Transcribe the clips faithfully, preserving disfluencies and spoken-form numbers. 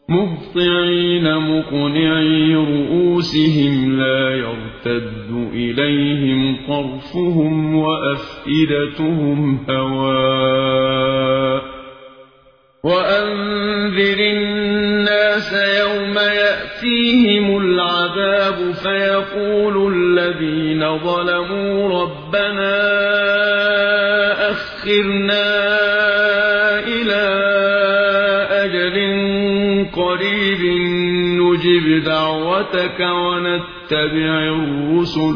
مهطعين مقنعي رؤوسهم لا يرتد إليهم طرفهم وأفئدتهم هواء وأنذر الناس يوم يأتيهم العذاب فيقول الذين ظلموا ربنا أخرنا إلى أجل قريب نجب دعوتك ونتبع الرسل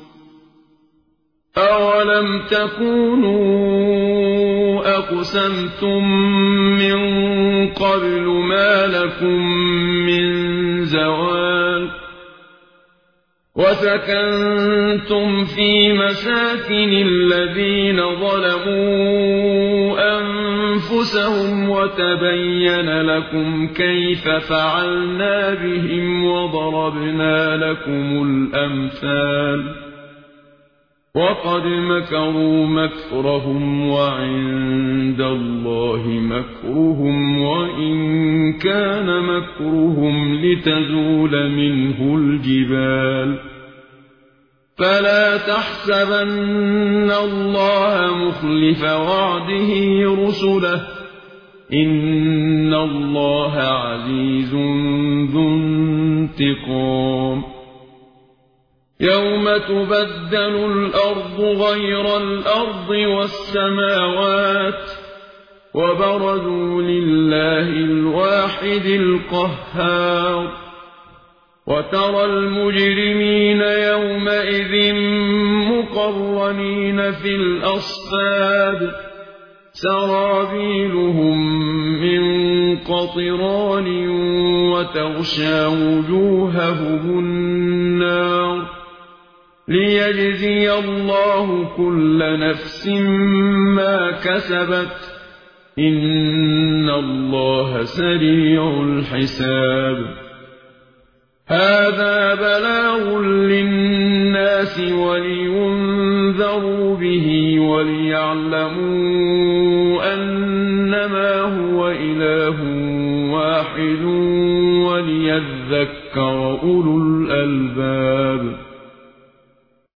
أولم تكونوا أقسمتم من قبل ما لكم من زوال وسكنتم في مساكن الذين ظلموا أنفسهم وتبين لكم كيف فعلنا بهم وضربنا لكم الأمثال وقد مكروا مكرهم وعند الله مكرهم وإن كان مكرهم لتزول منه الجبال فلا تحسبن الله مخلف وعده رسله إن الله عزيز ذو انتقام يوم تبدل الأرض غير الأرض والسماوات وبرزوا لله الواحد القهار وترى المجرمين يومئذ مقرنين في الأصفاد سرابيلهم من قطران وتغشى وجوههم النار ليجزي الله كل نفس ما كسبت إن الله سريع الحساب هذا بلاغ للناس ولينذروا به وليعلموا أنما هو إله واحد وليذكر أولو الألباب